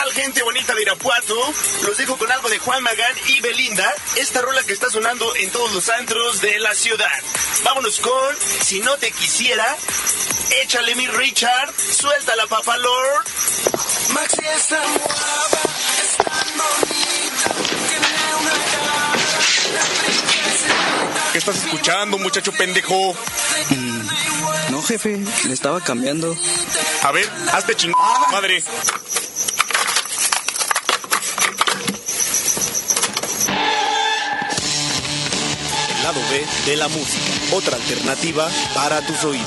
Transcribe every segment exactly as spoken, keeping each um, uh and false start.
tal, gente bonita de Irapuato? Los dejo con algo de Juan Magán y Belinda, esta rola que está sonando en todos los antros de la ciudad. Vámonos con Si no te quisiera. Échale, mi Richard, suelta la Papa Lord. Maxi es tan guapa, es tan bonita, tiene una cara de princesa. ¿Qué estás escuchando, muchacho pendejo? Mm, no, jefe, le estaba cambiando. A ver, hazte ching... madre. El lado B de la música, otra alternativa para tus oídos.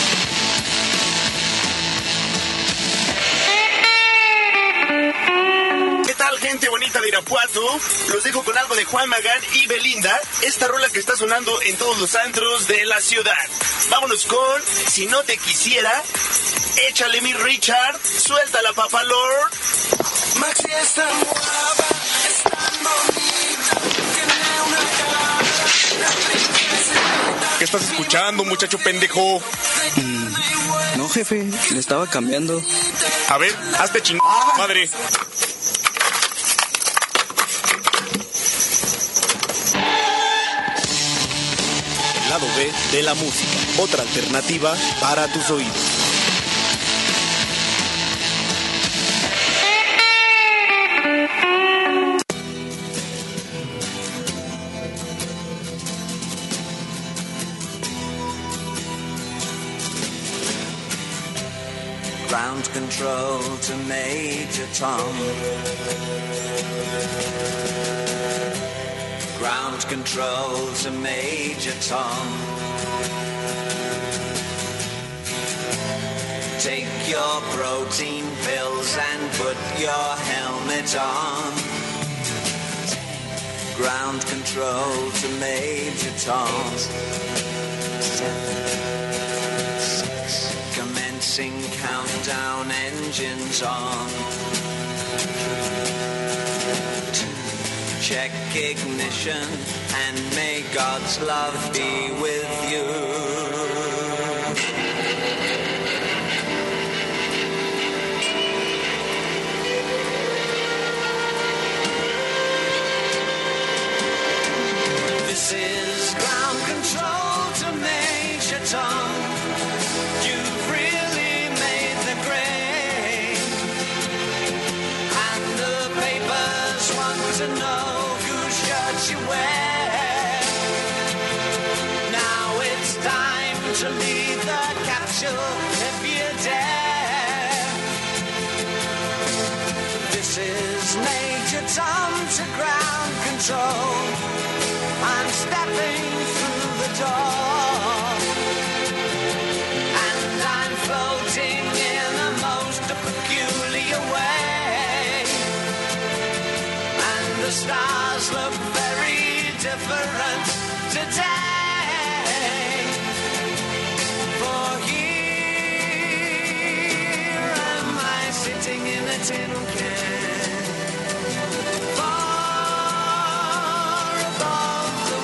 Gente bonita de Irapuato, los dejo con algo de Juan Magán y Belinda, esta rola que está sonando en todos los antros de la ciudad. Vámonos con Si no te quisiera. Échale, mi Richard, suelta la Papa Lord. Maxi es tan guapa, es tan bonita, tiene una cara de princesa. ¿Qué estás escuchando, muchacho pendejo? Mm, no, jefe, le estaba cambiando. A ver, hazte ching... madre. Lado B de la música, otra alternativa para tus oídos. Ground control to Major Tom. Ground control to Major Tom. Take your protein pills and put your helmet on. Ground control to Major Tom. Commencing countdown, engines on. Check ignition and may God's love be with you. This is ground control to Major Tom. You've really made the grade, and the papers want to know you wear. Now it's time to leave the capsule if you dare. This is Major Tom to ground control. I'm stepping through the door, and I'm floating in a most peculiar way, and the stars look different today. For here am I sitting in a tin can, far above the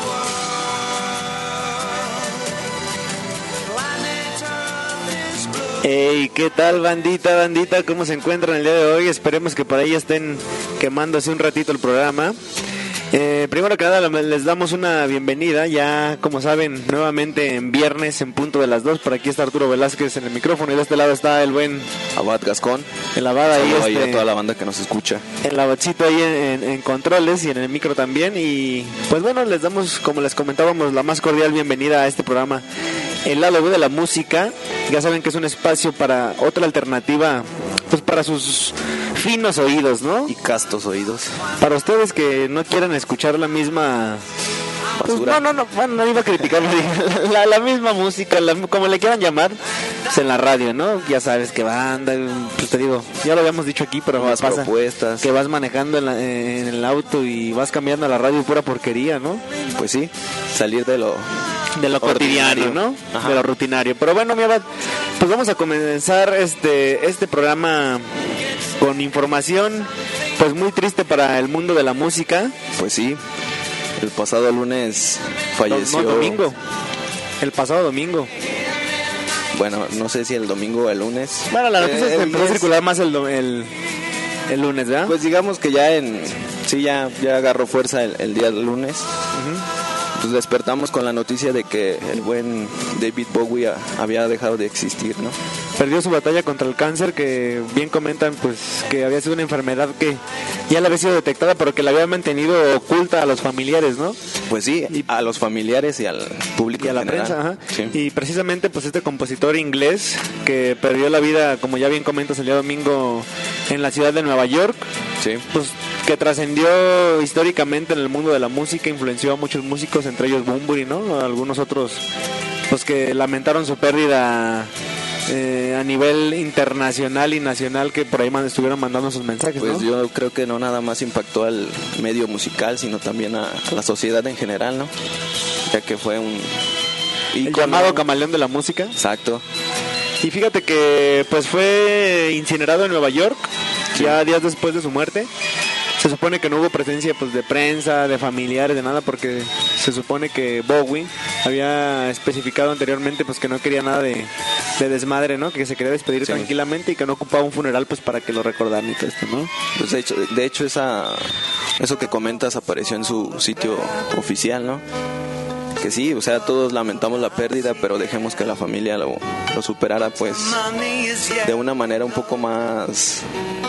world. Planet Earth is blue. Hey, ¿qué tal, bandita, bandita? ¿Cómo se encuentran el día de hoy? Esperemos que por ahí estén quemándose un ratito el programa. Eh, primero que nada les damos una bienvenida, ya como saben, nuevamente en viernes en punto de las dos. Por aquí está Arturo Velázquez en el micrófono y de este lado está el buen Abad Gascón. El Abad ahí, ahí este, a toda la banda que nos escucha. El Abadcito ahí en, en, en controles y en el micro también. Y pues bueno, les damos, como les comentábamos, la más cordial bienvenida a este programa, El Lado B de la Música. Ya saben que es un espacio para otra alternativa, pues para sus finos oídos, ¿no? Y castos oídos. Para ustedes que no quieran escuchar la misma... Pues, no, no, no, bueno, no iba a criticar, la, la misma música, la, como le quieran llamar, pues en la radio, ¿no? Ya sabes que banda, pues te digo, ya lo habíamos dicho aquí, pero más pasa propuestas, que vas manejando en, la, en el auto y vas cambiando a la radio pura porquería, ¿no? Pues sí, salir de lo... de lo cotidiano, ¿no? Ajá. De lo rutinario. Pero bueno, mi Abad, pues vamos a comenzar este, este programa con información, pues muy triste para el mundo de la música. Pues sí. El pasado lunes falleció... No, no, domingo. El pasado domingo. Bueno, no sé si el domingo o el lunes. Bueno, la noticia eh, es que empezó a circular más el, el, el lunes, ¿verdad? Pues digamos que ya en... Sí, ya, ya agarró fuerza el, el día del lunes. Uh-huh. Pues despertamos con la noticia de que el buen David Bowie a, había dejado de existir, ¿no? Perdió su batalla contra el cáncer, que bien comentan pues que había sido una enfermedad que ya le había sido detectada, pero que la había mantenido oculta a los familiares, ¿no? Pues sí, y a los familiares y al público y a la en general. prensa, ajá. Sí. Y precisamente pues este compositor inglés que perdió la vida, como ya bien comentas, el día domingo en la ciudad de Nueva York, Sí. pues que trascendió históricamente en el mundo de la música, influenció a muchos músicos, entre ellos Bunbury, ¿no? Algunos otros pues que lamentaron su pérdida eh, a nivel internacional y nacional, que por ahí man, estuvieron mandando sus mensajes, Pues ¿no? yo creo que no nada más impactó al medio musical, sino también a, a la sociedad en general, ¿no? Ya que fue un El ícono. llamado camaleón de la música. Exacto. Y fíjate que pues fue incinerado en Nueva York, sí. ya días después de su muerte. Se supone que no hubo presencia pues de prensa, de familiares, de nada, porque se supone que Bowie había especificado anteriormente pues que no quería nada de, de desmadre, ¿no? Que se quería despedir Sí. tranquilamente y que no ocupaba un funeral pues para que lo recordaran y todo esto, ¿no? Pues de hecho, de hecho esa, eso que comentas apareció en su sitio oficial, ¿no? Que sí, o sea, todos lamentamos la pérdida, pero dejemos que la familia lo, lo superara pues de una manera un poco más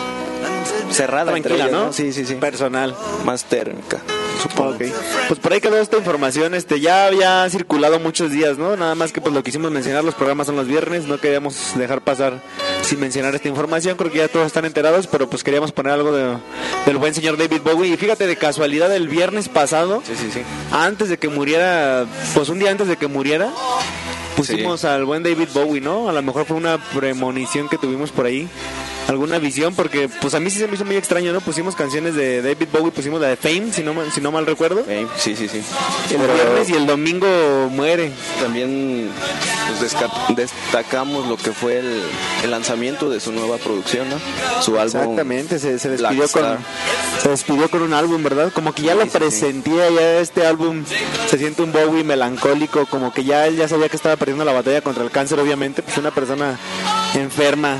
cerrada, entre Tranquila, ellos, ¿no? Sí, sí, sí. Personal. Más térmica, supongo. Ok. Pues por ahí quedó esta información, este ya había circulado muchos días, ¿no? Nada más que pues lo quisimos mencionar, los programas son los viernes, no queríamos dejar pasar sin mencionar esta información, creo que ya todos están enterados, pero pues queríamos poner algo de, del buen señor David Bowie. Y fíjate, de casualidad, el viernes pasado, Sí, sí, sí. antes de que muriera, pues un día antes de que muriera, pusimos Sí. al buen David Bowie, ¿no? A lo mejor fue una premonición que tuvimos por ahí, alguna visión, porque pues a mí sí se me hizo muy extraño, ¿no? Pusimos canciones de David Bowie, pusimos la de Fame, si no, mal- si no mal recuerdo, Eh, sí, sí, sí. el Pero viernes, y el domingo muere. también pues, desca- destacamos lo que fue el, el lanzamiento de su nueva producción, ¿no? Su álbum. Exactamente, se, se despidió Black con Star. se despidió con un álbum, ¿verdad? Como que ya Sí, lo sí, sí. presentía, ya este álbum se siente un Bowie melancólico, como que ya él ya sabía que estaba perdiendo la batalla contra el cáncer, obviamente, pues una persona enferma,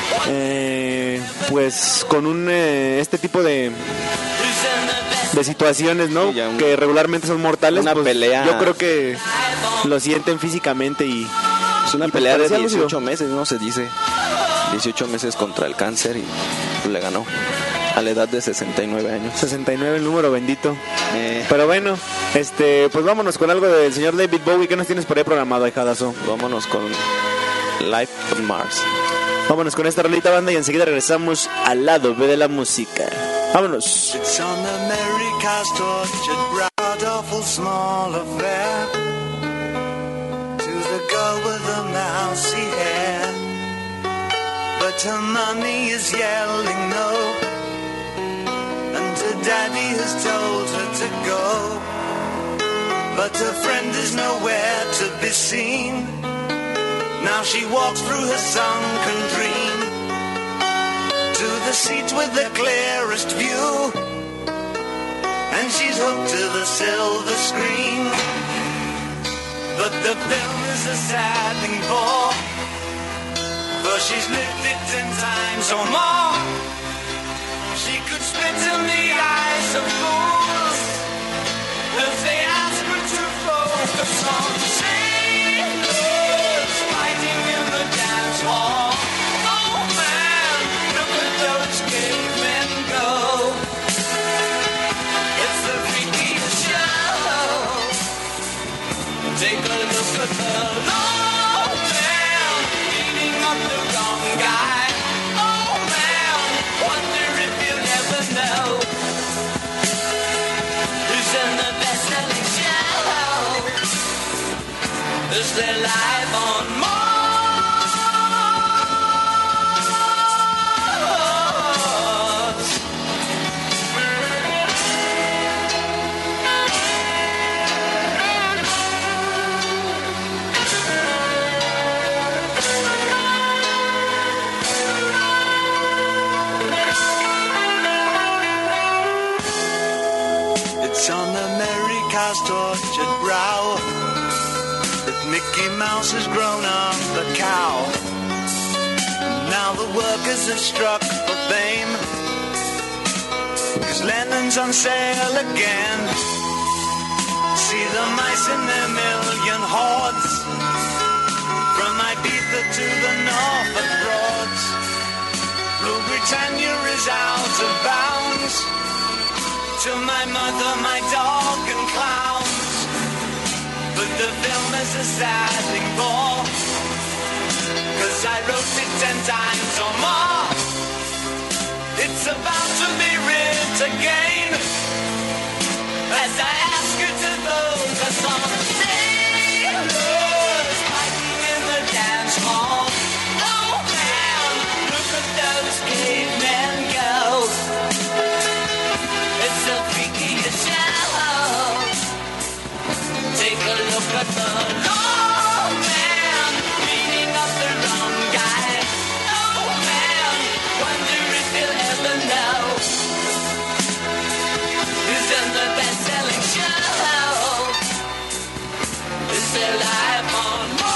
eh, pues con un eh, este tipo de de situaciones, ¿no? Sí, ya un- que regularmente son mortales, una pues, pelea. yo creo que lo sienten físicamente y Es una y pues pelea de parecía lúcido. dieciocho meses, ¿no? Se dice. dieciocho meses contra el cáncer y pues, le ganó a la edad de sesenta y nueve años. sesenta y nueve, el número bendito. Eh, Pero bueno, este, pues vámonos con algo del señor David Bowie. ¿Qué nos tienes por ahí programado, ahijadazo? vámonos con Life on Mars. Vámonos con esta rolita, banda, y enseguida regresamos al lado B de la música. Vámonos. It's on the merry cast orchard brow, awful small affair. To the girl with the mousy hair, but her mommy is yelling no, and her daddy has told her to go, but her friend is nowhere to be seen. Now she walks through her sunken dream to the seat with the clearest view, and she's hooked to the silver screen. But the film is a sad thing for, for she's lived it ten times or more. She could spit in the eyes of fools if they ask her to focus on sailors fighting in the dance hall. Oh man, look at those cavemen go. It's the freakiest show. Take a look at the low man beating up the wrong guy. Oh man, wonder if you'll ever know who's in the best-selling show. Is there life on Mars? It's on the merry cast orchard brow that Mickey Mouse has grown up a cow. Now the workers have struck for fame, 'cause Lennon's on sale again. See the mice in their million hordes, from Ibiza to the Norfolk Broads. Rule Britannia is out of bounds, to my mother, my dog and clowns. But the film is a sad thing more, 'cause I wrote it ten times or more. It's about to be writ again, as I ask you to vote for some sailors fighting in the dance hall. Oh man, look at those cavemen go. It's the freakiest show. Take a look at the law man beating up the wrong guy. Oh man, wonder if he'll ever know who's in the best-selling show. Is there life on Mars?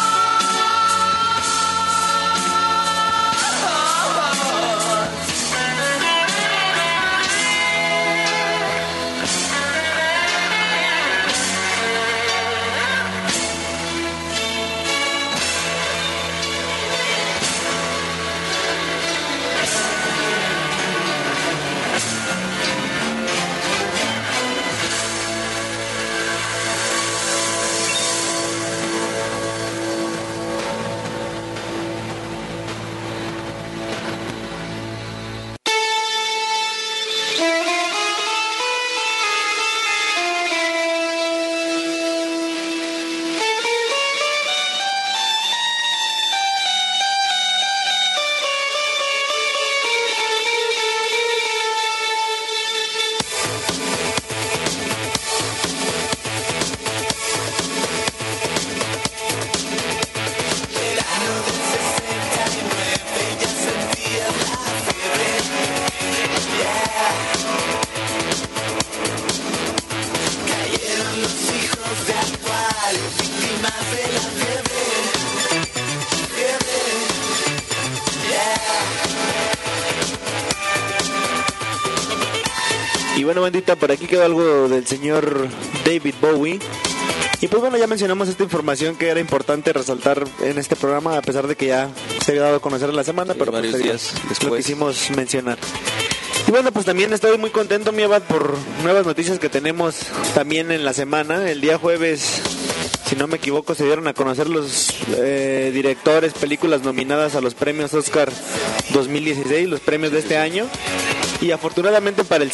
Y bueno, bandita, por aquí quedó algo del señor David Bowie. Y pues bueno, ya mencionamos esta información que era importante resaltar en este programa, a pesar de que ya se había dado a conocer en la semana, Sí, pero pues, varios te digo, días lo después. quisimos mencionar. Y bueno, pues también estoy muy contento, mi Abad, por nuevas noticias que tenemos también en la semana. El día jueves, si no me equivoco, se dieron a conocer los eh, directores, películas nominadas a los premios Oscar dos mil dieciséis, los premios de este año. Y afortunadamente para el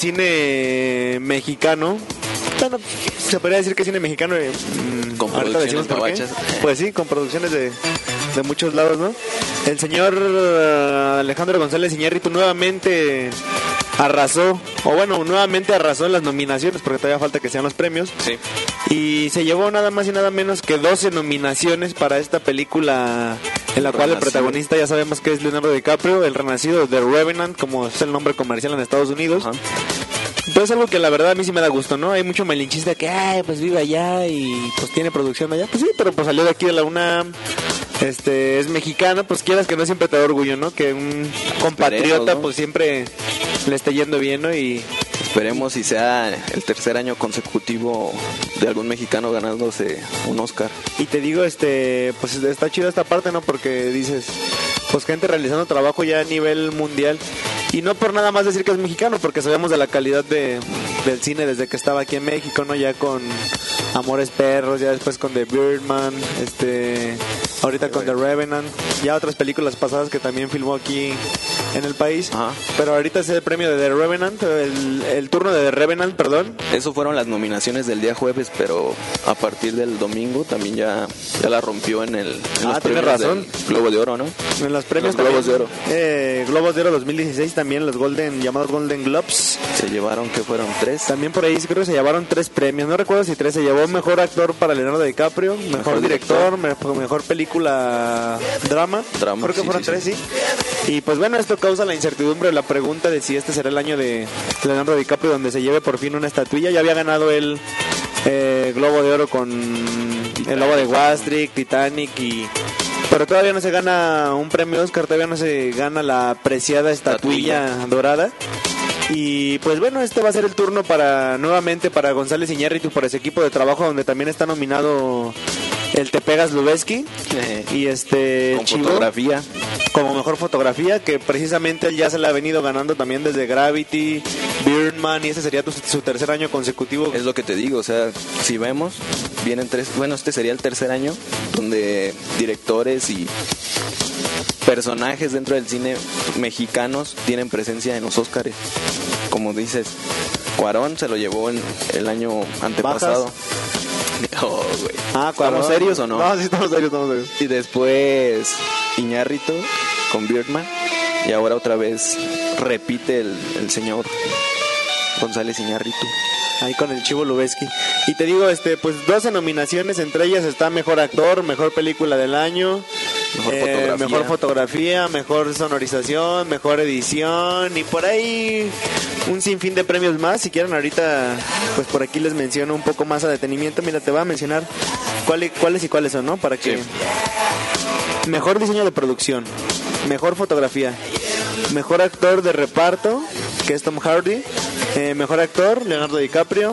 cine mexicano, bueno, se podría decir que cine mexicano, eh, Con ahorita decimos por qué. producciones gabachas. Pues sí, con producciones de, de muchos lados, ¿no? El señor eh, Alejandro González Iñárritu nuevamente arrasó, o bueno, nuevamente arrasó en las nominaciones, porque todavía falta que sean los premios. Sí. Y se llevó nada más y nada menos que doce nominaciones para esta película, en la cual el Renacido. protagonista ya sabemos que es Leonardo DiCaprio, el renacido de The Revenant, como es el nombre comercial en Estados Unidos. Ajá. Pues algo que la verdad a mí sí me da gusto, ¿no? Hay mucho malinchista que, ay, pues vive allá y pues tiene producción allá. Pues sí, pero pues salió de aquí de la UNAM, este, es mexicano, pues quieras que no, siempre te da orgullo, ¿no? Que un compatriota Esperemos, ¿no? pues siempre le esté yendo bien, ¿no? Y Esperemos si sea el tercer año consecutivo de algún mexicano ganándose un Oscar. Y te digo, este, pues está chido esta parte, ¿no? Porque dices, pues gente realizando trabajo ya a nivel mundial. Y no por nada más decir que es mexicano, porque sabemos de la calidad de, del cine desde que estaba aquí en México, ¿no? Ya con Amores Perros, ya después con The Birdman, este, ahorita con The Revenant, ya otras películas pasadas que también filmó aquí en el país. Ajá. Pero ahorita es el premio de The Revenant, el, el turno de The Revenant, perdón. Eso fueron las nominaciones del día jueves, pero a partir del domingo también ya, ya la rompió en el en Ah, los tienes premios razón. del Globo de Oro, ¿no? En los premios Los Globos también, de Oro. eh, Globos de Oro dos mil dieciséis también, los Golden, llamados Golden Globes. Se llevaron, que fueron tres. También por ahí sí creo que se llevaron tres premios, no recuerdo si tres. Se llevó mejor actor para Leonardo DiCaprio, mejor, Mejor director, mejor, mejor película drama. Drama, Creo que sí, fueron sí, tres, sí. sí. Y pues bueno, esto causa la incertidumbre, la pregunta de si este será el año de Leonardo DiCaprio donde se lleve por fin una estatuilla. Ya había ganado el eh, Globo de Oro con El Lobo de Wall Street, Titanic y... Pero todavía no se gana un premio Oscar, todavía no se gana la preciada estatuilla dorada. Y pues bueno, este va a ser el turno para nuevamente para González Iñárritu por ese equipo de trabajo donde también está nominado el Te Pegas Lubeski Eh, y este con Chivo fotografía. como mejor fotografía, que precisamente él ya se la ha venido ganando también desde Gravity, Birdman, y ese sería tu- su tercer año consecutivo. Es lo que te digo, o sea, si vemos, vienen tres, bueno, este sería el tercer año donde directores y personajes dentro del cine mexicanos tienen presencia en los Óscares. Como dices, Cuarón se lo llevó en el año antepasado. Oh, güey. Ah, ¿Estamos serios o no? No, sí, estamos serios, estamos serios. Y después Iñárritu con Birdman. Y ahora otra vez repite el, el señor González Iñárritu. Ahí con el Chivo Lubeski. Y te digo, este, pues doce nominaciones, entre ellas está Mejor Actor, Mejor Película del Año, Mejor eh, fotografía. Mejor Fotografía, Mejor Sonorización, Mejor Edición, y por ahí un sinfín de premios más. Si quieren ahorita, pues por aquí les menciono un poco más a detenimiento. Mira, te voy a mencionar cuáles, cuáles y cuáles son, ¿no? Para que... Sí. Mejor Diseño de Producción, Mejor Fotografía, Mejor Actor de Reparto, que es Tom Hardy, eh, Mejor Actor, Leonardo DiCaprio,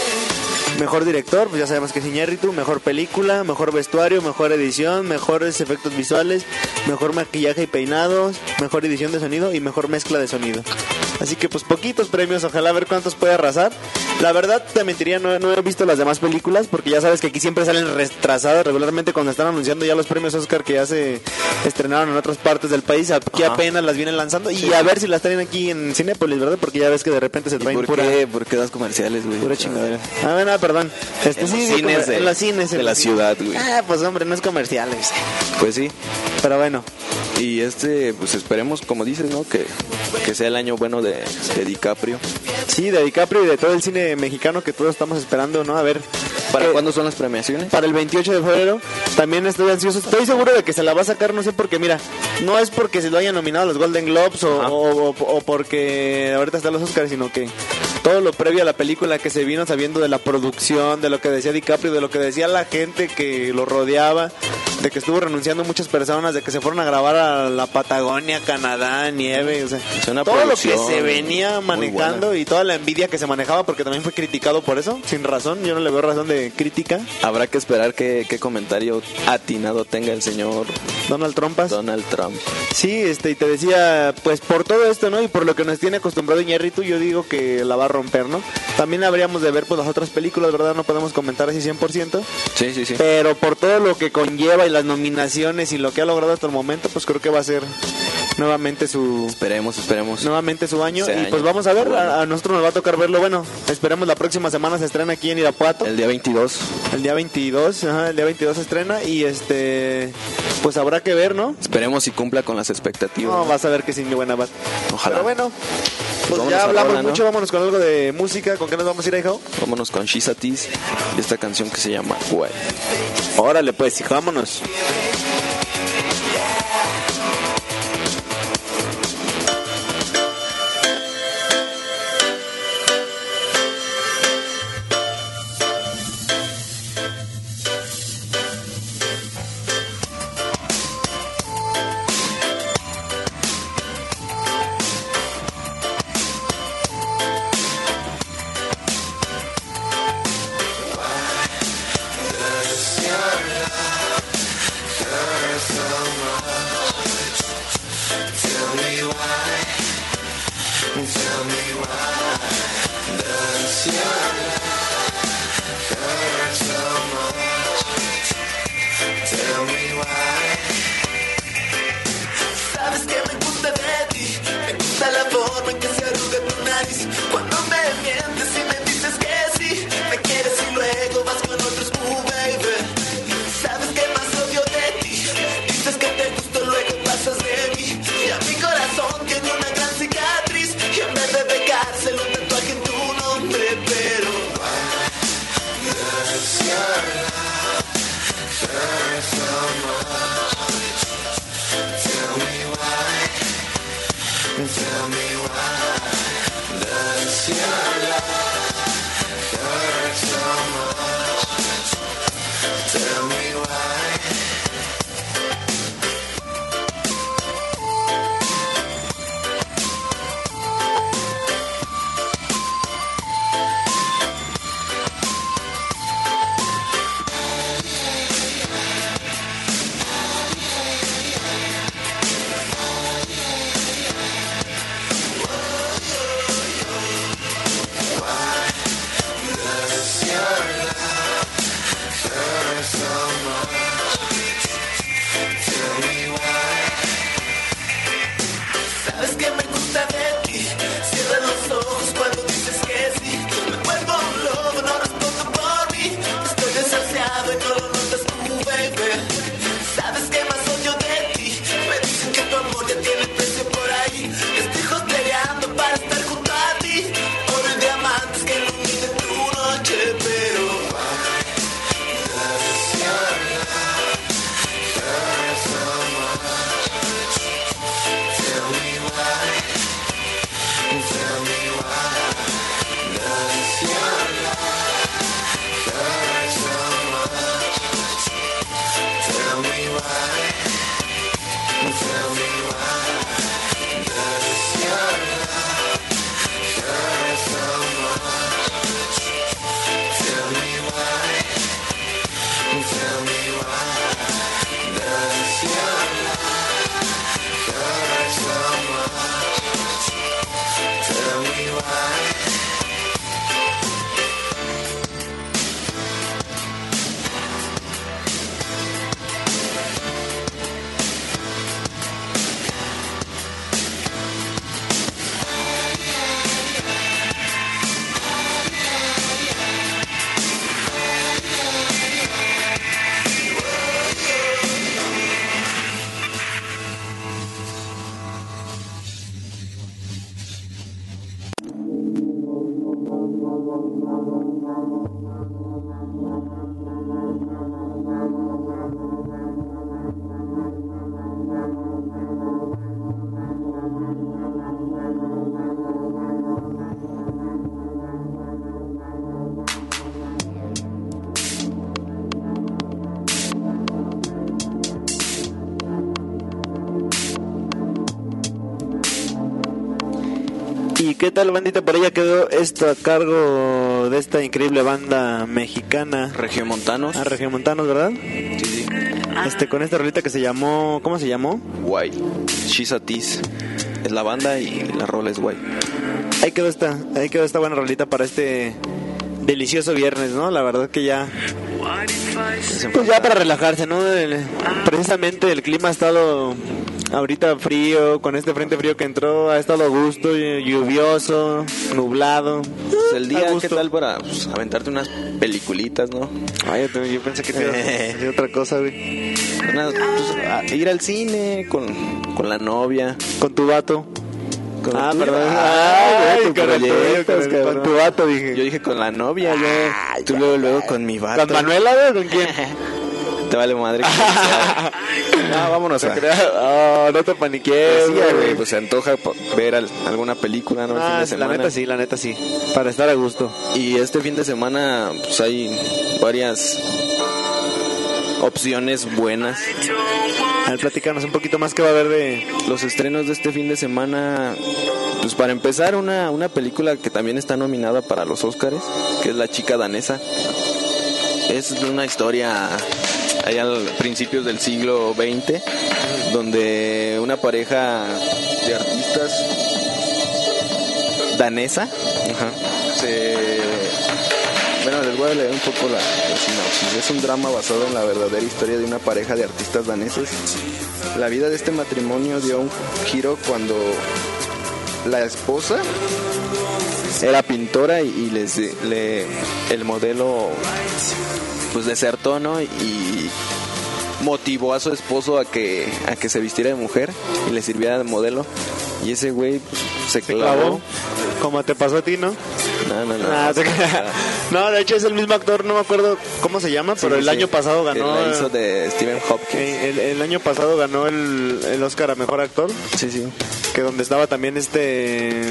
Mejor Director, pues ya sabemos que es Iñárritu, Mejor Película, Mejor Vestuario, Mejor Edición, Mejores Efectos Visuales, Mejor Maquillaje y Peinados, Mejor Edición de Sonido y Mejor Mezcla de Sonido. Así que pues poquitos premios, ojalá a ver cuántos puede arrasar. La verdad te mentiría, no, no he visto las demás películas porque ya sabes que aquí siempre salen retrasadas regularmente cuando están anunciando ya los premios Oscar que ya se estrenaron en otras partes del país, aquí Ajá. apenas las vienen lanzando y a ver si las traen aquí en Cinépolis, ¿verdad? Porque ya ves que de repente se ¿Y traen por pura, qué? ¿Por qué das comerciales, güey? pura chingadera. Ah, bueno, perdón. Este, En sí, los sí, cines comer- de- en los cines de en la los ciudad, cines. güey. Ah, pues hombre, no es comerciales. Pues sí. Pero bueno, Y este, pues esperemos, como dices, ¿no? Que, que sea el año bueno de, de DiCaprio. sí, de DiCaprio y de todo el cine mexicano que todos estamos esperando, ¿no? A ver. ¿Para eh, cuándo son las premiaciones? Para el veintiocho de febrero. También estoy ansioso. Estoy seguro de que se la va a sacar, no sé por qué. Mira, no es porque se lo hayan nominado a los Golden Globes o, Ajá. o, o- o porque ahorita están los Oscars, sino que todo lo previo a la película que se vino sabiendo de la producción, de lo que decía DiCaprio, de lo que decía la gente que lo rodeaba, de que estuvo renunciando muchas personas, de que se fueron a grabar a la Patagonia, Canadá, nieve, o sea, Es una todo lo que producción se venía muy manejando buena. y toda la envidia que se manejaba, porque también fue criticado por eso, sin razón. Yo no le veo razón de crítica. Habrá que esperar qué, qué comentario atinado tenga el señor Donald Trumpas. Donald Trump. Sí, este, y te decía, pues por todo esto, ¿no? Y por lo que nos tiene acostumbrado Iñárritu, yo digo que la va a romper, ¿no? También habríamos de ver, pues, las otras películas, ¿verdad? No podemos comentar así cien por ciento. Sí, sí, sí. Pero por todo lo que conlleva y las nominaciones y lo que ha logrado hasta el momento, pues creo que va a ser nuevamente su... Esperemos, esperemos. Nuevamente su año. Ese y año. pues vamos a ver, Bueno. a, a nosotros nos va a tocar verlo. Bueno, esperemos la próxima semana se estrena aquí en Irapuato. El día veintidós. El día veintidós, ajá, el día veintidós se estrena y este... Pues habrá que ver, ¿no? Esperemos si cumpla con las expectativas. No, vas a ver que sí, mi buena va. Ojalá. Pero bueno, pues vámonos ya a hablamos rola, ¿no? mucho, vámonos con algo de música. ¿Con qué nos vamos a ir, hijo? Vámonos con She's a Tease y esta canción que se llama Why. Órale, pues, hijo, vámonos. Sabes que me gusta de ti, me gusta la forma en que se arruga tu nariz. Cuando me mientes y me dices que sí, me quieres y luego vas con otros, uh, baby. Sabes que más odio de ti, dices que te gusto, luego pasas de mí. Y a mi corazón tiene una gran cicatriz, y en vez de pegárselo un tatuaje en tu nombre, pero ¿Y qué tal, bandita? Por allá quedó esto a cargo de esta increíble banda mexicana. Regiomontanos. Ah, Regiomontanos, ¿verdad? Sí, sí. Este, con esta rolita que se llamó... ¿Cómo se llamó? Guay. She's a Tease. Es la banda y la rola es guay. Ahí quedó esta, ahí quedó esta buena rolita para este delicioso viernes, ¿no? La verdad que ya... Pues ya para relajarse, ¿no? El- precisamente el clima ha estado ahorita frío, con este frente frío que entró, ha estado a gusto, lluvioso, nublado. Pues el A día, gusto. ¿qué tal para pues, aventarte unas peliculitas, no? Ay, yo, yo pensé que te ibas a decir otra cosa, güey. Una- pues, a- ir al cine con, con la novia. Con tu vato. Con Ah, tu- perdón. Ay, Ay, tus con el tuyo, proyectos, con el- con cabrón. tu vato, dije. Yo dije con la novia, yo. Tú luego, luego con mi vato. ¿Con Manuela, güey? ¿Con quién? Te vale madre. que sea. No, vámonos a... Oh, no te paniques, Pues sí, güey, pues se antoja po- ver al- alguna película, ¿no? El fin Ah, de la semana. neta sí, la neta sí. Para estar a gusto. Y este fin de semana, pues hay varias opciones buenas. A ver, platícanos un poquito más que va a haber de... Los estrenos de este fin de semana, pues para empezar, una, una película que también está nominada para los Óscares, que es La chica danesa. Es una historia allá a principios del siglo veinte, donde una pareja de artistas danesa se... Bueno, les voy a leer un poco la, la sinopsis. Es un drama basado en la verdadera historia de una pareja de artistas daneses. La vida de este matrimonio dio un giro cuando la esposa era pintora y, y les le, el modelo pues desertó, ¿no? Y motivó a su esposo a que a que se vistiera de mujer y le sirviera de modelo. Y ese güey pues, se Se clavó. clavó. Como te pasó a ti, ¿no? No, no, no. Ah, se- no, de hecho es el mismo actor, no me acuerdo cómo se llama, pero Sí, el sí. año pasado ganó... Que la hizo de Stephen Hopkins. eh, el, el año pasado ganó el, el Oscar a Mejor Actor, Sí, sí. que donde estaba también este...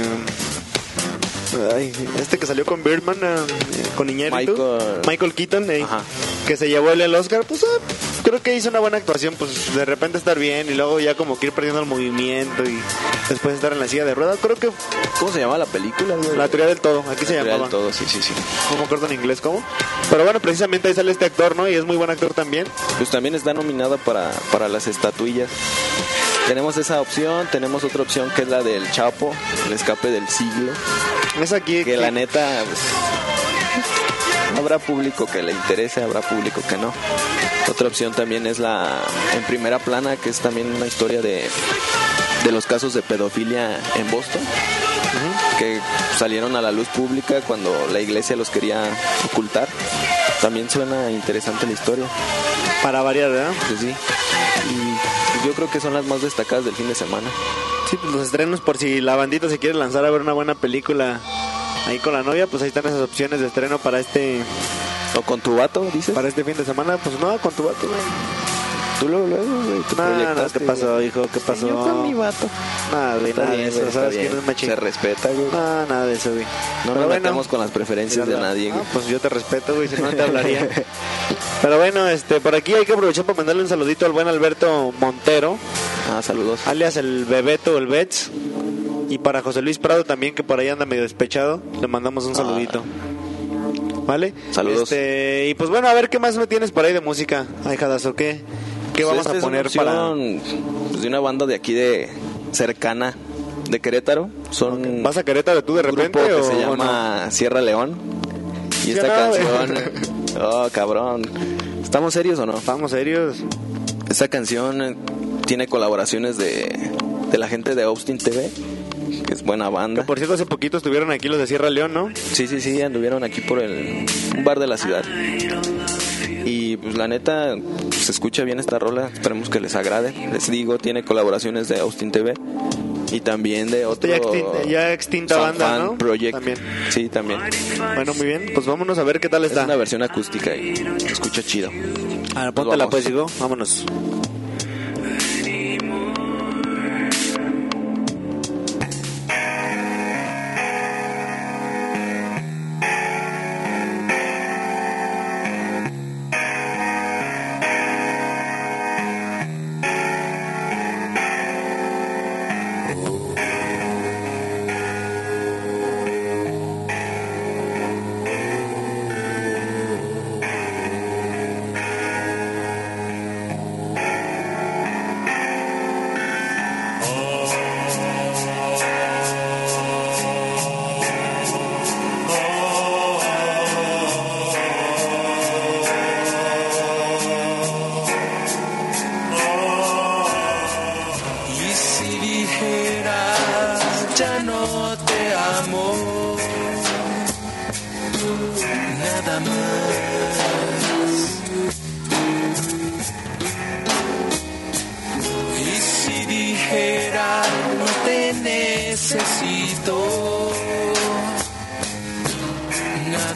Ay, este que salió con Birdman, eh, con Iñárritu, Michael- Michael Keaton, eh, Ajá. que se llevó el, el Oscar, pues ah, creo que hizo una buena actuación, pues de repente estar bien y luego ya como que ir perdiendo el movimiento y después estar en la silla de ruedas, creo que ¿Cómo se llama la película, güey? la teoría del todo, aquí se Teoría llamaba, del todo, sí, sí, sí. no me acuerdo en inglés cómo, pero bueno, precisamente ahí sale este actor, ¿no? Y es muy buen actor también. Pues también está nominada para, para las estatuillas. Tenemos esa opción, tenemos otra opción que es la del Chapo, el escape del siglo. Es aquí Que la neta, pues, habrá público que le interese, habrá público que no. Otra opción también es la En Primera Plana, que es también una historia de, de los casos de pedofilia en Boston, que salieron a la luz pública cuando la iglesia los quería ocultar. También suena interesante la historia. para variar, ¿verdad? Pues sí. Y yo creo que son las más destacadas del fin de semana. Sí, pues los estrenos, por si la bandita se quiere lanzar a ver una buena película ahí con la novia, pues ahí están esas opciones de estreno para este O con tu vato, dices. para este fin de semana. Pues no, con tu vato, güey. Tú luego, luego, güey. te No, no, proyectaste, ¿qué pasó, güey. hijo? ¿Qué pasó? Yo con mi vato. Nada, güey, Está nada bien, de eso. güey, está ¿Sabes bien. quién es machín? Se respeta, güey. No, nada de eso, güey. No Pero nos bueno, metemos con las preferencias de ¿verdad? nadie, Ah, güey. pues yo te respeto, güey, si no, no te hablaría. Pero bueno, este, por aquí hay que aprovechar para mandarle un saludito al buen Alberto Montero, Ah, saludos. alias el Bebeto, el Bets. Y para José Luis Prado también, que por ahí anda medio despechado, le mandamos un saludito. ¿Vale? Saludos. Este, y pues bueno, a ver qué más me tienes por ahí de música, ahijadas, o qué. ¿Qué Pues vamos esta a es una poner para...? opción, pues, de una banda de aquí de cercana de Querétaro. Son ¿Vas a Querétaro tú de un repente grupo que o, se o no? llama Sierra León. Y Sí, esta no, canción, güey. oh cabrón, ¿estamos serios o no? Vamos serios. Esta canción eh, tiene colaboraciones de, de la gente de Austin T V, que es buena Que banda. por cierto hace poquito estuvieron aquí los de Sierra León, ¿no? Sí, sí, sí, anduvieron aquí por el un bar de la ciudad. Y pues la neta, se escucha bien esta rola, esperemos que les agrade. Les digo, tiene colaboraciones de Austin T V y también de otro Ya, extin- ya extinta San banda, Fan ¿no? Project. También. Sí, también. Bueno, muy bien, pues vámonos a ver qué tal Es está. una versión acústica y se escucha chido. A ver, Pues póntela vamos. pues, digo, vámonos.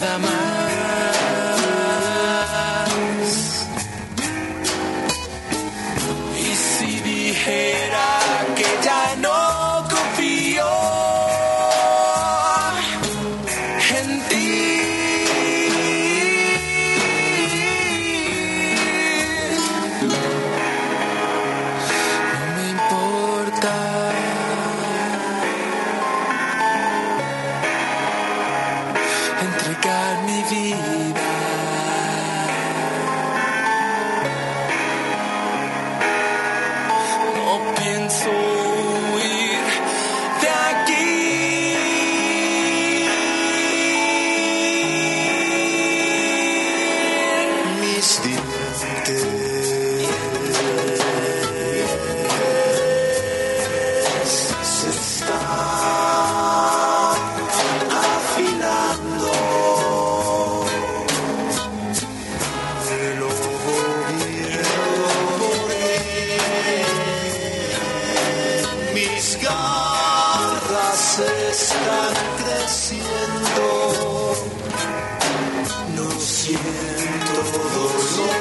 nada más. Y si dijera que ya no confío en ti, no me importa. Entregar mi vida. No pienso huir de aquí. Mis dientes se están afilando. Lo gobierno, mis garras están creciendo. No siento dolor.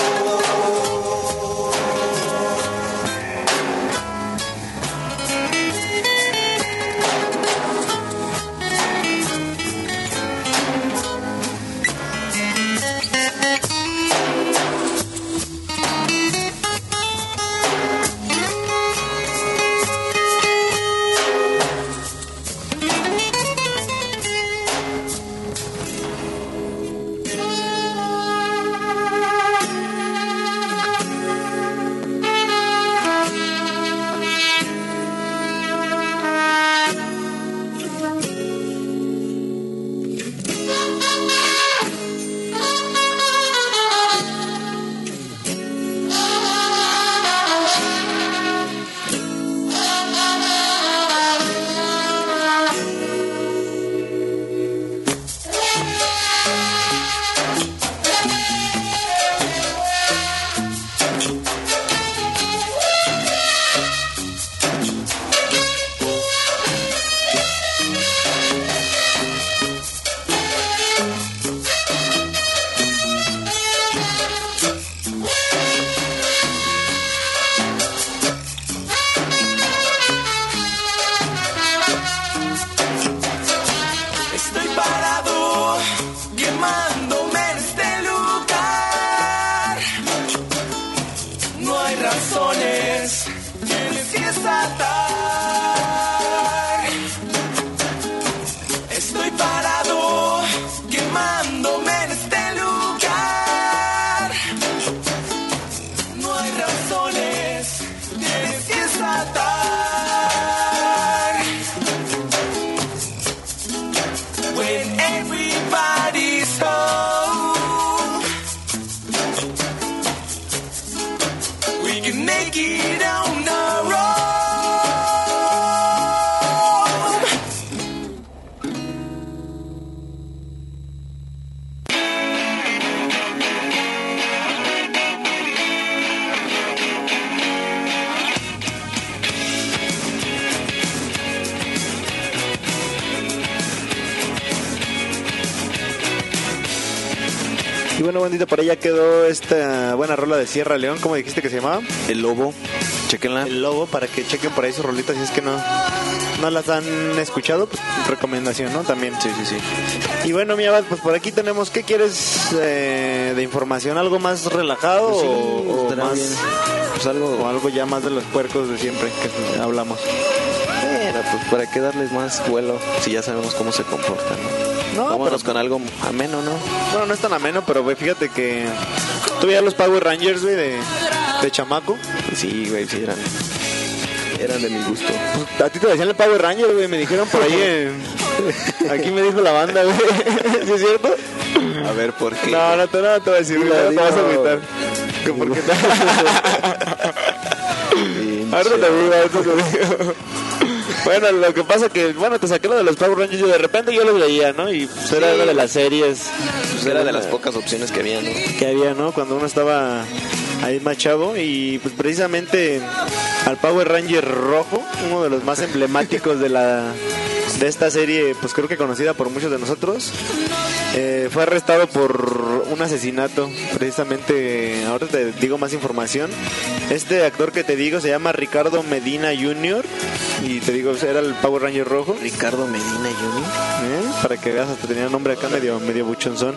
Estoy parado quemándome en este lugar. No hay razones que desatar. Estoy parado quemándome en este lugar. No hay razones que desatar. When everybody's home, we can make it on our own. Y bueno, bandita, por allá quedó esta buena rola de Sierra León. ¿Cómo dijiste que se llamaba? El Lobo, chequenla. El Lobo, para que chequen por ahí sus rolitas. Si es que no, no las han escuchado, pues recomendación, ¿no? También. Sí, sí, sí. Y bueno, mi abad, pues por aquí tenemos, ¿qué quieres eh, de información? ¿Algo más relajado Pues sí, o, o estará más, bien. Pues algo, o algo ya más de los puercos de siempre que hablamos? Era, pues para que darles más vuelo, si ya sabemos cómo se comportan, ¿no? No, Vámonos pero- con algo ameno, ¿no? Bueno, no es tan ameno, pero güey, fíjate que tú veías los Power Rangers, güey, de, de chamaco. Sí, güey, sí, eran, eran de mi gusto. Pues, a ti te decían el Power Ranger, güey, me dijeron por ahí en... Aquí me dijo la banda, güey. ¿Sí es cierto? A ver, ¿por qué? No, no te, no te voy a decir, güey, no te vas a agüitar. Que porque te... Ahorita te digo, ahorita te digo. Bueno, lo que pasa que, bueno, te saqué lo de los Power Rangers y de repente yo los veía, ¿no? Y pues era Sí. una de las series Pues era de las pocas opciones que había, ¿no? que había, ¿no? Cuando uno estaba ahí más chavo. Y pues precisamente al Power Ranger rojo, uno de los más emblemáticos de la de esta serie, pues creo que conocida por muchos de nosotros. Eh, fue arrestado por un asesinato, precisamente. Ahora te digo más información. Este actor que te digo se llama Ricardo Medina junior Y te digo, era el Power Ranger rojo. Ricardo Medina junior ¿Eh? Para que veas, hasta tenía nombre acá medio, medio buchonzón.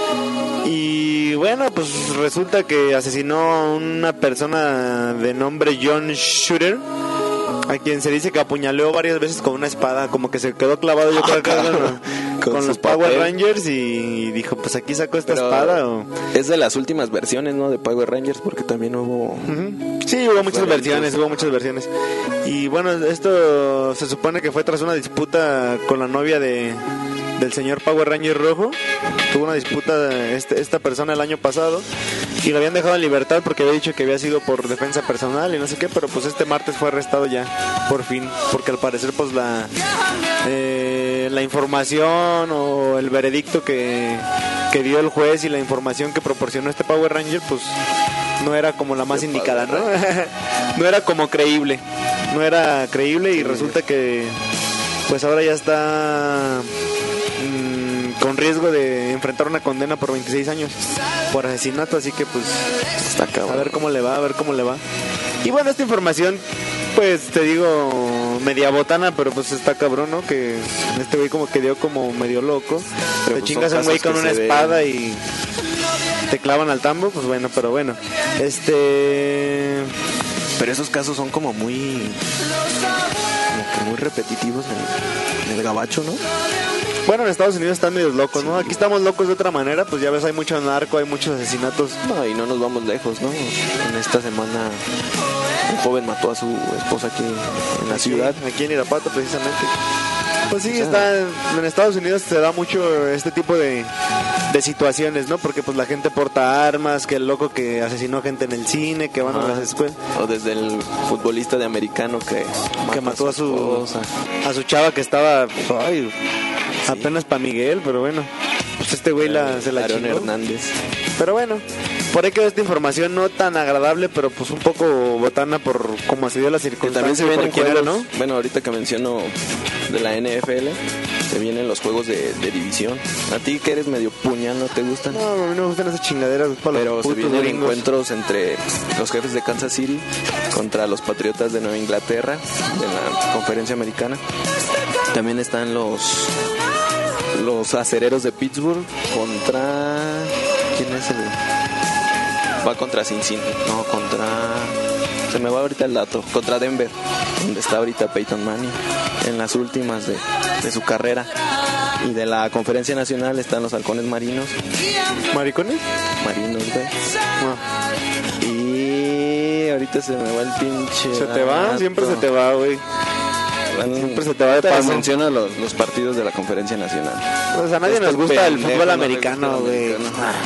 Y bueno, pues resulta que asesinó a una persona de nombre John Shooter, a quien se dice que apuñaleó varias veces con una espada, como que se quedó clavado yo creo que con, con los Power papel. Rangers y dijo, pues aquí sacó esta Pero espada. O... Es de las últimas versiones, ¿no? De Power Rangers, porque también hubo... Uh-huh. Sí, hubo muchas versiones, hubo muchas versiones. Y bueno, esto se supone que fue tras una disputa con la novia de... del señor Power Ranger rojo. Tuvo una disputa este, esta persona el año pasado y lo habían dejado en libertad porque había dicho que había sido por defensa personal y no sé qué, pero pues este martes fue arrestado ya, por fin, porque al parecer pues la eh, la información o el veredicto que, que dio el juez y la información que proporcionó este Power Ranger pues no era como la más indicada, ¿no? No era como creíble, no era creíble y resulta que pues ahora ya está con riesgo de enfrentar una condena por veintiséis años por asesinato, así que pues está cabrón. A ver cómo le va, a ver cómo le va. Y bueno, esta información pues te digo media botana, pero pues está cabrón, ¿no? Que este güey como que dio como medio loco. Pero te pues chingas a un güey con una espada ven. Y te clavan al tambo, pues bueno, pero bueno. Este Pero esos casos son como muy como que muy repetitivos en, en el gabacho, ¿no? Bueno, en Estados Unidos están medio locos, ¿no? Aquí estamos locos de otra manera, pues ya ves, hay mucho narco, hay muchos asesinatos. No, y no nos vamos lejos, ¿no? En esta semana un joven mató a su esposa aquí en la ciudad. Aquí en Irapuato, precisamente. Pues sí, o sea, está en Estados Unidos se da mucho este tipo de, de situaciones, ¿no? Porque pues la gente porta armas, que el loco que asesinó gente en el cine, que van ah, a las escuelas. O desde el futbolista de americano que, que mató a su, a su a su chava que estaba... Ay, sí. Apenas para Miguel, pero bueno, pues este güey la, se la chingó. Hernández. Pero bueno, por ahí quedó esta información no tan agradable, pero pues un poco botana por cómo se dio la circunstancia. También se vienen juegos, era, ¿no? Bueno, ahorita que menciono de la N F L, se vienen los juegos de, de división. A ti que eres medio puñal, ¿no te gustan? No, a mí no me gustan esas chingaderas. Pero se vienen gringos. Encuentros entre los jefes de Kansas City contra los Patriotas de Nueva Inglaterra de la conferencia americana. También están los los acereros de Pittsburgh contra... ¿Quién es el...? Va contra Cincinnati. No, contra... Se me va ahorita el dato. Contra Denver, donde está ahorita Peyton Manning en las últimas de, de su carrera. Y de la conferencia nacional están los halcones marinos. ¿Maricones? Marinos, güey. No. Y ahorita se me va el pinche... ¿Se te va? Dato. Siempre se te va, güey. Siempre se te va de paso. Menciona los, los partidos de la conferencia nacional. Pues a nadie este nos gusta el fútbol americano, güey.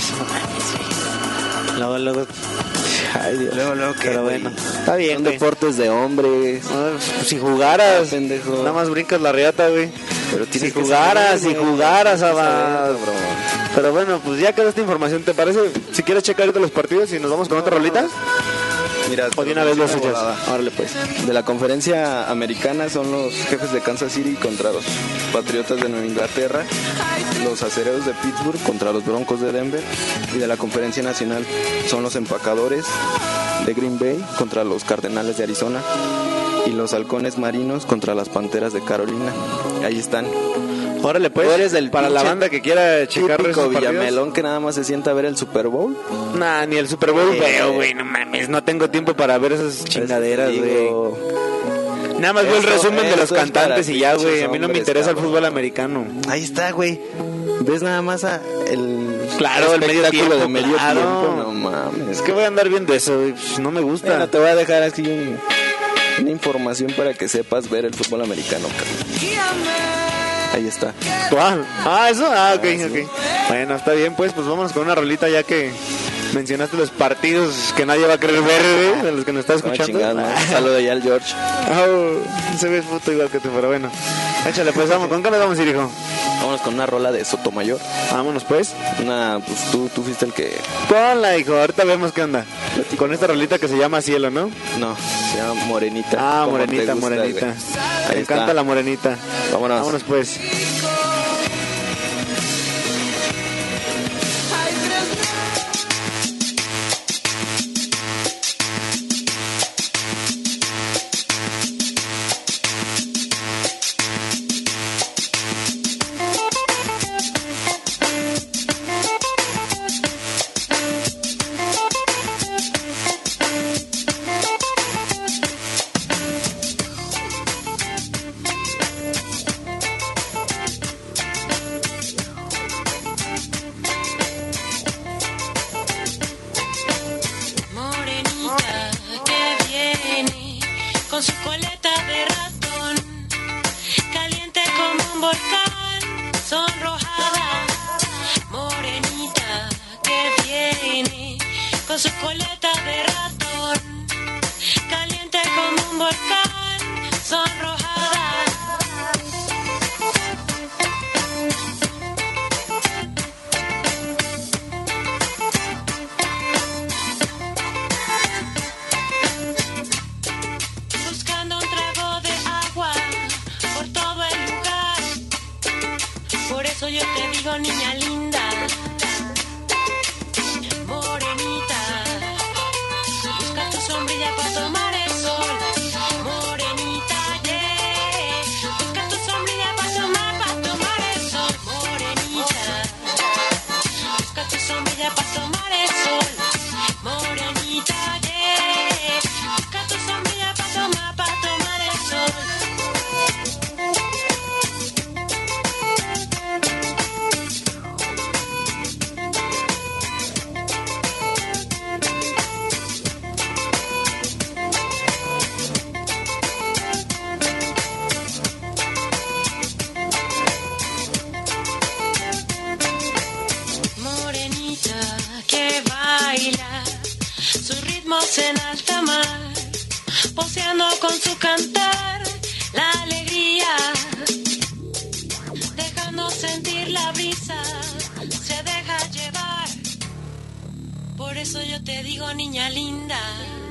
Luego, luego. Ay, Dios. Luego, luego, que, pero bueno. Está bien, son deportes de hombres. No, pues, si jugaras, pendejo. Nada más brincas la riata, güey. Pero si jugaras, si jugaras, Abad. Pero bueno, pues ya quedó esta información. ¿Te parece? Si quieres checar ahorita los partidos y nos vamos con otra rolita. Mira, o de una vez los echas. Órale, pues. De la conferencia americana son los jefes de Kansas City contra los Patriotas de Nueva Inglaterra, los acereros de Pittsburgh contra los Broncos de Denver, y de la conferencia nacional son los empacadores de Green Bay contra los Cardenales de Arizona y los halcones marinos contra las Panteras de Carolina. Ahí están. Órale, pues, eres del para la banda que quiera checar esos Villamelón que nada más se sienta a ver el Super Bowl. Nah, ni el Super Bowl eh, veo, güey, no mames, no tengo tiempo para ver esas chingaderas, güey. Nada más veo el resumen de los cantantes y ya, güey, a mí no me interesa el fútbol americano. Ahí está, güey. ¿Ves nada más a el Claro, el medio tiempo de medio claro. tiempo? No mames. Es que voy a andar viendo eso, güey, no me gusta. Bueno, te voy a dejar aquí un, una información para que sepas ver el fútbol americano, cabrón. Ahí está. ¿Cuál? Ah, eso. Ah, ok, ah, sí. ok. Bueno, está bien, pues, pues vámonos con una rolita ya que mencionaste los partidos que nadie va a querer ver, ¿eh? De los que nos está escuchando. Chingada, ¿no? Saludo ya al George. Oh, se ve foto igual que tú, pero bueno. Échale, pues, vamos. ¿Con qué nos vamos a ir, hijo? Vámonos con una rola de Sotomayor. Vámonos pues. Una, pues tú, tú fuiste el que... Ponla, hijo, ahorita vemos qué onda. Con esta rolita que se llama Cielo, ¿no? No, se llama Morenita. Ah, ¿Cómo te Morenita, gusta, Morenita. güey? Me Ahí encanta está. la Morenita. Vámonos. Vámonos pues. Morenita que viene con su coleta de ratón, caliente como un volcán, sonrojada. Morenita que viene con su coleta de ratón, caliente como un volcán, sonrojada. Buscando un trago de agua por todo el lugar. Por eso yo te digo, niña linda, morenita, busca tu sombrilla para tomar el sol. Morenita, yeah, busca tu sombrilla para tomar, para tomar el sol. Morenita, busca tu sombrilla para tomar el sol. Morenita, yeah, busca tu sombrilla para tomar, para tomar el sol. Morenita que baila sus ritmos en alta mar, poseando con su cantar la alegría, dejando sentir la brisa, se deja llevar. Por eso yo te digo, niña linda.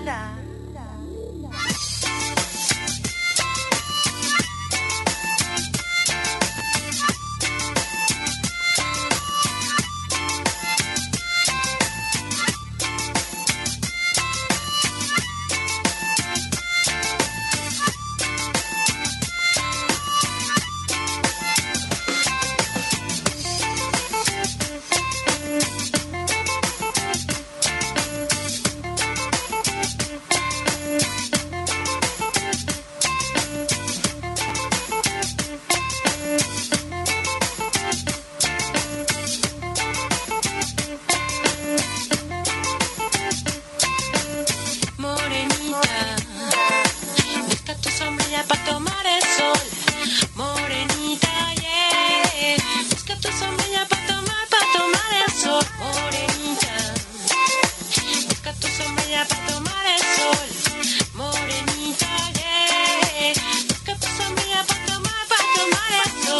Morenita, busca tu sombrilla para tomar el sol. Morenita, yeah, busca tu sombrilla para tomar, para tomar el sol. Morenita, busca tu sombrilla para tomar el sol. Morenita, yeah, busca tu sombrilla para tomar, para tomar el sol.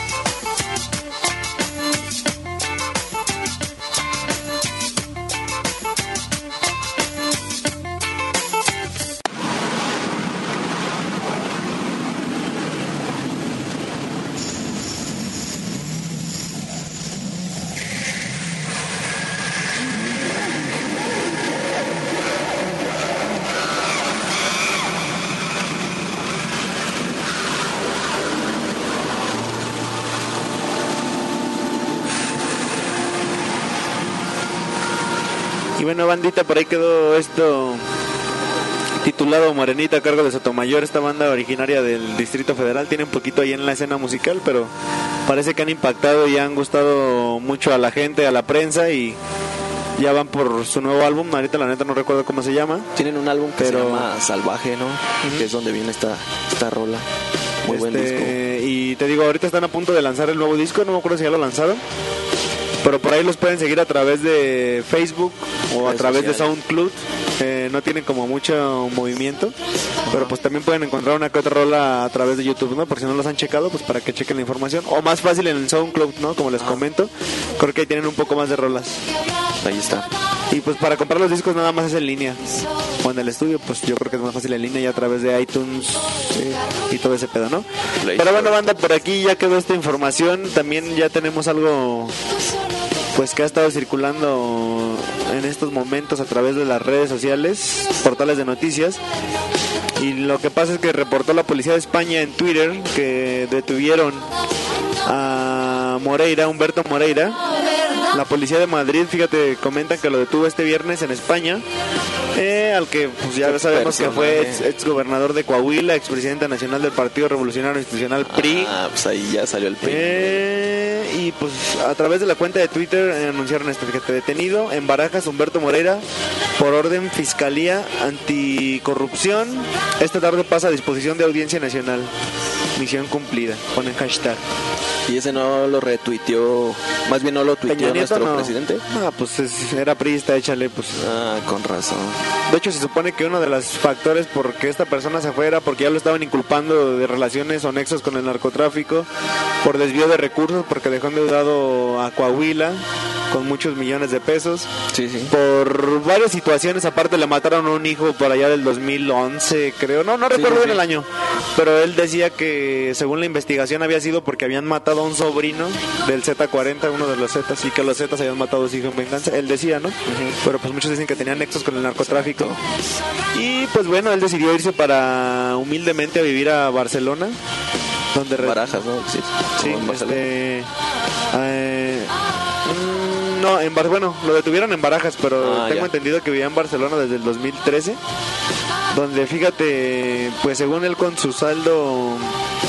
Y bueno, bandita, por ahí quedó esto titulado Morenita a cargo de Sotomayor. Esta banda originaria del Distrito Federal tiene un poquito ahí en la escena musical, pero parece que han impactado y han gustado mucho a la gente, a la prensa, y ya van por su nuevo álbum. Ahorita la neta no recuerdo cómo se llama. Tienen un álbum que Pero- se llama Salvaje, ¿no? Que es donde viene esta, esta rola. Muy buen disco. Este, y te digo, ahorita están a punto de lanzar el nuevo disco, no me acuerdo si ya lo lanzaron, pero por ahí los pueden seguir a través de Facebook o a Redes través de sociales. SoundCloud. Eh, no tienen como mucho movimiento, Pero pues también pueden encontrar una que otra rola a través de YouTube, ¿no? Por si no los han checado, pues para que chequen la información. O más fácil en el SoundCloud, ¿no? Como les comento. Creo que ahí tienen un poco más de rolas. Ahí está. Y pues para comprar los discos nada más es en línea. O en el estudio, pues yo creo que es más fácil en línea y a través de iTunes eh, y todo ese pedo, ¿no? Play Pero bueno, Store. banda, por aquí ya quedó esta información. También ya tenemos algo pues que ha estado circulando en estos momentos a través de las redes sociales, portales de noticias. Y lo que pasa es que reportó la policía de España en Twitter que detuvieron a Moreira, Humberto Moreira. La policía de Madrid, fíjate, comentan que lo detuvo este viernes en España, eh, al que pues ya Qué sabemos que fue ex, personaje. ex gobernador de Coahuila, expresidente nacional del Partido Revolucionario Institucional P R I. Ah, pues ahí ya salió el P R I. Eh, y pues a través de la cuenta de Twitter eh, anunciaron esto, fíjate, detenido en Barajas Humberto Moreira por orden Fiscalía Anticorrupción. Esta tarde pasa a disposición de Audiencia Nacional. Misión cumplida, ponen hashtag. Y ese no lo retuiteó, más bien no lo tuiteó Peña Nieto, nuestro no. presidente. Ah, pues es- era priista, échale, pues. Ah, con razón. De hecho, se supone que uno de los factores por que esta persona se fuera, porque ya lo estaban inculpando de relaciones o nexos con el narcotráfico, por desvío de recursos, porque dejó endeudado a Coahuila con muchos millones de pesos. Sí, sí. Por varias situaciones, aparte le mataron a un hijo por allá del dos mil once, creo, no, no recuerdo sí, bien sí. el año, pero él decía que según la investigación había sido porque habían matado a un sobrino del Z cuarenta, uno de los Zetas, y que los Zetas habían matado a su hijo en venganza, él decía, ¿no? Pero pues muchos dicen que tenían nexos con el narcotráfico. Y pues bueno, él decidió irse para humildemente a vivir a Barcelona, donde... re- Barajas, ¿no? Sí, Sí, como en Barcelona. este... eh, mm, no, en Bar bueno, lo detuvieron en Barajas, pero Ah, tengo ya. entendido que vivía en Barcelona desde el dos mil trece, donde fíjate, pues según él con su saldo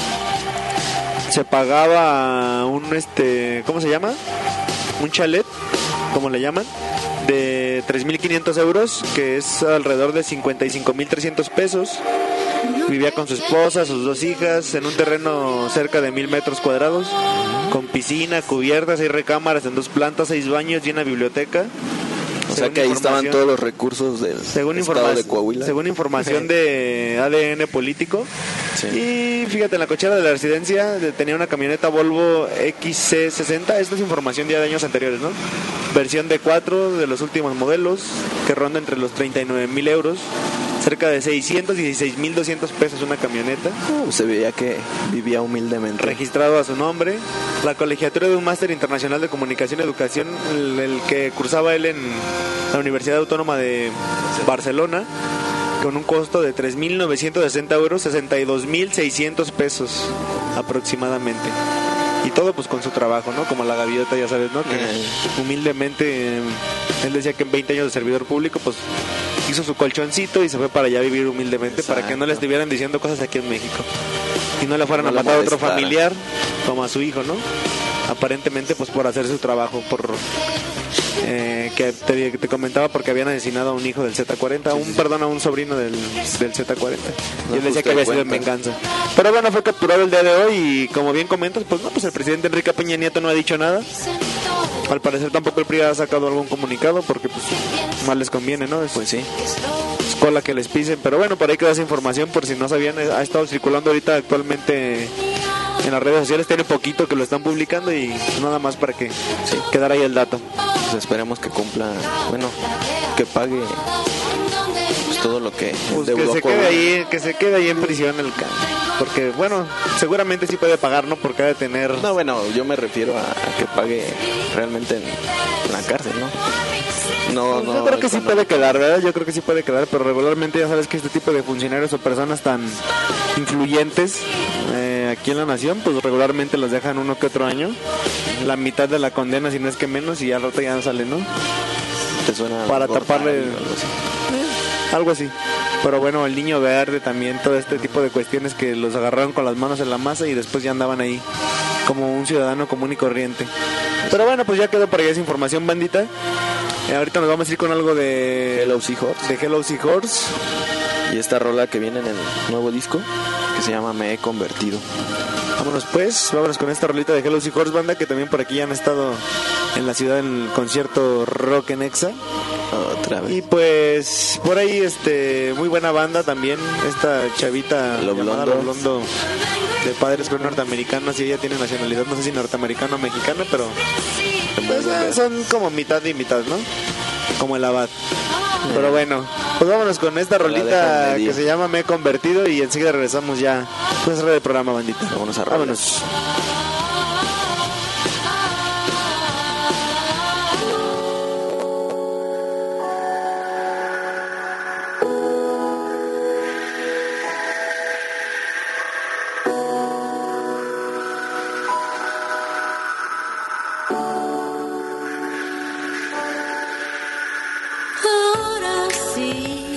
se pagaba un este, ¿cómo se llama? Un chalet, como le llaman, de tres mil quinientos euros, que es alrededor de cincuenta y cinco mil trescientos pesos. Vivía con su esposa, sus dos hijas, en un terreno cerca de mil metros cuadrados, con piscina, cubiertas, seis recámaras en dos plantas, seis baños y una biblioteca. O sea Según que ahí estaban información- todos los recursos del según, estado informa- de Coahuila. según información de A D N político. Sí. Y fíjate, en la cochera de la residencia de- tenía una camioneta Volvo X C sesenta. Esta es información ya de años anteriores, ¿no? Versión D cuatro de los últimos modelos, que ronda entre los treinta y nueve mil euros. Cerca de seiscientos dieciséis mil doscientos pesos una camioneta. Uh, se veía que vivía humildemente. Registrado a su nombre. La colegiatura de un máster internacional de comunicación y educación, el, el que cursaba él en la Universidad Autónoma de Barcelona, con un costo de tres mil novecientos sesenta euros, sesenta y dos mil seiscientos pesos aproximadamente. Y todo pues con su trabajo, ¿no? Como la gaviota, ya sabes, ¿no? Que Eh. humildemente, eh, él decía que en veinte años de servidor público, pues hizo su colchoncito y se fue para allá a vivir humildemente, para que no le Exacto. estuvieran diciendo cosas aquí en México. Y no le fueran No a le matar a otro molestara. familiar, como a su hijo, ¿no? Aparentemente pues por hacer su trabajo, por... Eh, que te, que te comentaba porque habían asesinado a un hijo del Z cuarenta, un perdón, a un sobrino del, del Z cuarenta. No, y él decía justo que había de sido en cuenta. venganza. Pero bueno, fue capturado el día de hoy y como bien comentas, pues no, pues el presidente Enrique Peña Nieto no ha dicho nada. Al parecer tampoco el P R I ha sacado algún comunicado porque pues más les conviene, ¿no? Es, Pues sí. es cola que les pisen. Pero bueno, por ahí queda esa información por si no sabían, ha estado circulando ahorita actualmente en las redes sociales, tiene poquito que lo están publicando y nada más para que quedara ahí el dato. Pues esperemos que cumpla, bueno, que pague pues, todo lo que Pues que endeudó se a Coahuila. quede ahí, que se quede ahí en prisión el can. Porque bueno, seguramente sí puede pagar, ¿no? Porque ha de tener... No, bueno, yo me refiero a, a que pague realmente en, en la cárcel, ¿no? No, Pues no. yo creo que sí no. puede quedar, ¿verdad? Yo creo que sí puede quedar, pero regularmente ya sabes que este tipo de funcionarios o personas tan influyentes eh, aquí en la nación, pues regularmente los dejan uno que otro año, la mitad de la condena, si no es que menos, y al rato ya no sale, ¿no? Te suena Para Gortari taparle- o algo así. Algo así. Pero bueno, el niño verde también, todo este tipo de cuestiones que los agarraron con las manos en la masa y después ya andaban ahí como un ciudadano común y corriente. Pero bueno, pues ya quedó por ahí esa información, bandita. Eh, ahorita nos vamos a ir con algo de Hello Seahorse. de Hello Seahorse. Y esta rola que viene en el nuevo disco, que se llama Me he convertido. Vámonos pues, vámonos con esta rolita de Hello Seahorse, banda, que también por aquí ya han estado en la ciudad en el concierto Rock en Exa. Ota. Grave. Y pues por ahí este muy buena banda también, esta chavita Lo llamada Blondo. Lo Blondo, de padres creo norteamericanos, y ella tiene nacionalidad, no sé si norteamericana o mexicana, pero pues, eh, son como mitad y mitad, ¿no? Como el Abad. Pero bueno, pues vámonos con esta La dejo rolita en medio. que se llama Me he convertido, y enseguida regresamos ya pues a cerrar el programa, bandita. Vámonos a rolas. Vámonos. Ahora sí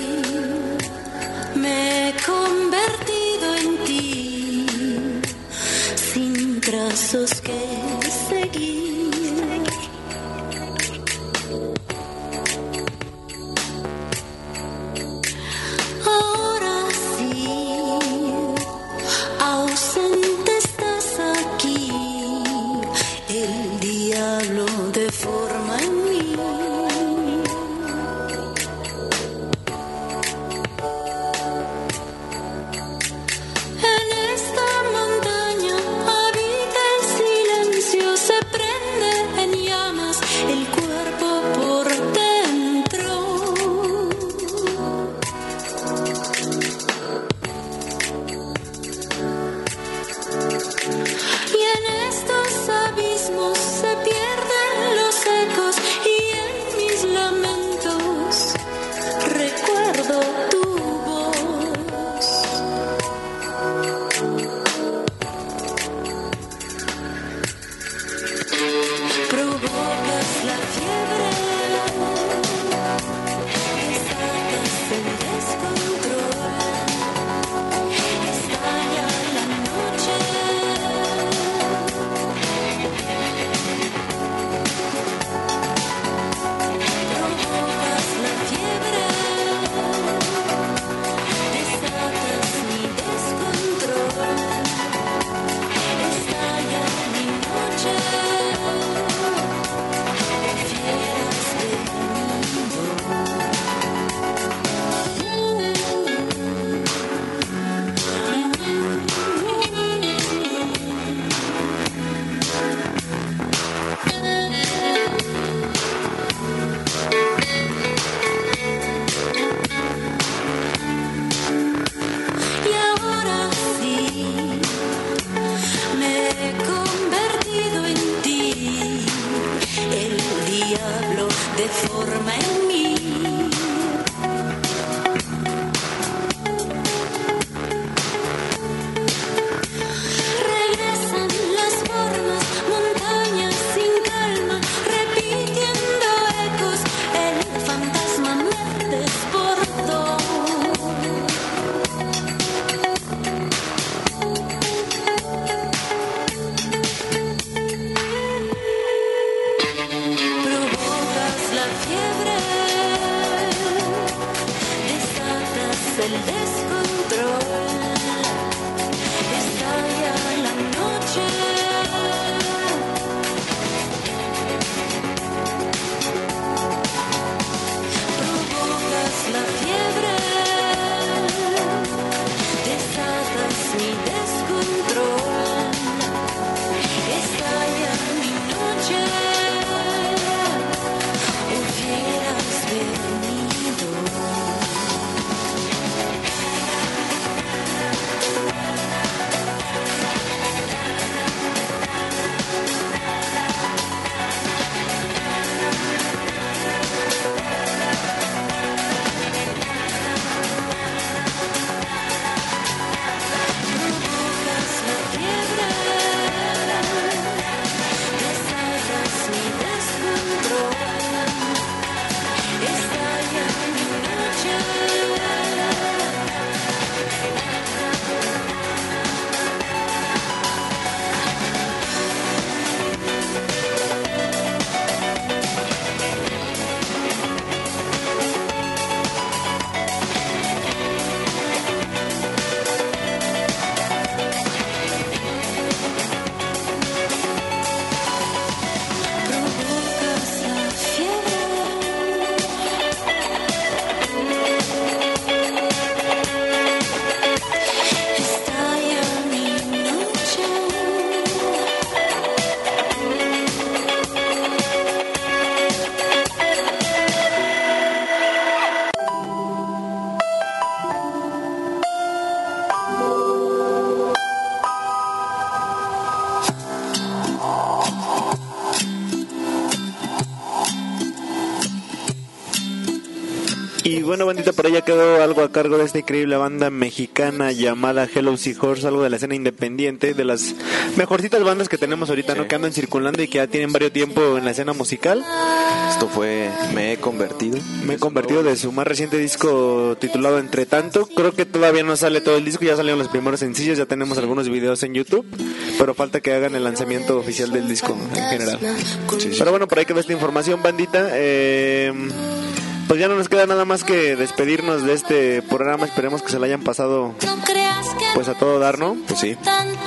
me he convertido en ti, sin trazos que seguir. Ahora sí, ausente estás aquí, el diablo deforma en mí. En esta montaña habita el silencio, se prende en llamas el cuerpo por dentro. Y en estos abismos se pierden los Y bueno, bandita, por allá quedó algo a cargo de esta increíble banda mexicana llamada Hello Seahorse, algo de la escena independiente, de las mejorcitas bandas que tenemos ahorita, Sí. ¿no? Que andan circulando y que ya tienen varios tiempo en la escena musical. Esto fue Me he convertido. Me he convertido de su más reciente disco titulado Entre Tanto. Creo que todavía no sale todo el disco, ya salieron los primeros sencillos, ya tenemos algunos videos en YouTube, pero falta que hagan el lanzamiento oficial del disco en general. Sí, sí. Pero bueno, por ahí quedó esta información, bandita. Eh, pues ya no nos queda nada más que despedirnos de este programa. Esperemos que se lo hayan pasado pues a todo dar, ¿no? Pues sí.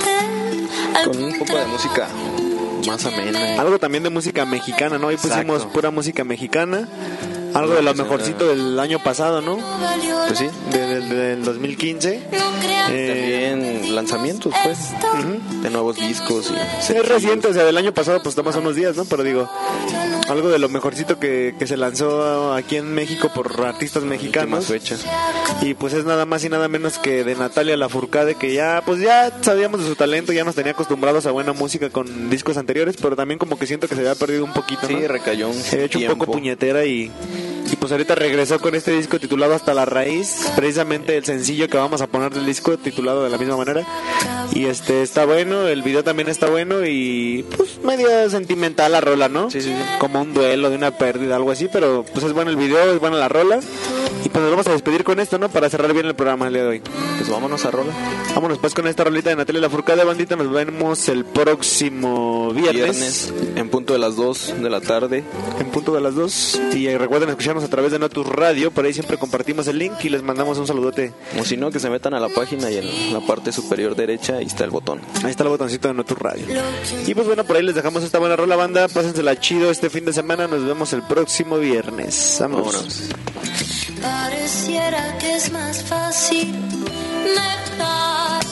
Con un poco de música más amena. Algo también de música mexicana, ¿no? Hoy pusimos Exacto. pura música mexicana. Algo de lo mejorcito del año pasado, ¿no? Pues sí. De- del, del dos mil quince. Eh, También lanzamientos, pues. ujú. De nuevos discos. Y Sí, es reciente, o sea, del año pasado pues estamos unos días, ¿no? Pero digo, algo de lo mejorcito que, que se lanzó aquí en México por artistas mexicanos. últimas fechas. Y pues es nada más y nada menos que de Natalia Lafourcade, que ya pues ya sabíamos de su talento, ya nos tenía acostumbrados a buena música con discos anteriores, pero también como que siento que se había perdido un poquito, ¿no? Sí, recayó un Se había hecho tiempo. un poco puñetera y, y pues ahorita regresó con este disco titulado Hasta la Raíz, precisamente el sencillo que vamos a poner del disco titulado de la misma manera. Y este está bueno, el video también está bueno y pues medio sentimental la rola, ¿no? Sí, sí, sí. Como un duelo de una pérdida, algo así, pero pues es bueno el video, es buena la rola. Y pues nos vamos a despedir con esto, ¿no? Para cerrar bien el programa el día de hoy. Pues vámonos a rola. Vámonos pues con esta rolita de Natalia Lafourcade, bandita. Nos vemos el próximo viernes, Viernes, en punto de las dos de la tarde. en punto de las dos. Y eh, recuerden escucharnos a través de Notus Radio. Por ahí siempre compartimos el link y les mandamos un saludote. O si no, que se metan a la página y en la parte superior derecha ahí está el botón. Ahí está el botoncito de Notus Radio. Y pues bueno, por ahí les dejamos esta buena rola, banda. Pásensela chido este fin de semana. Nos vemos el próximo viernes. Vámonos. Vámonos. Pareciera que es más fácil dejar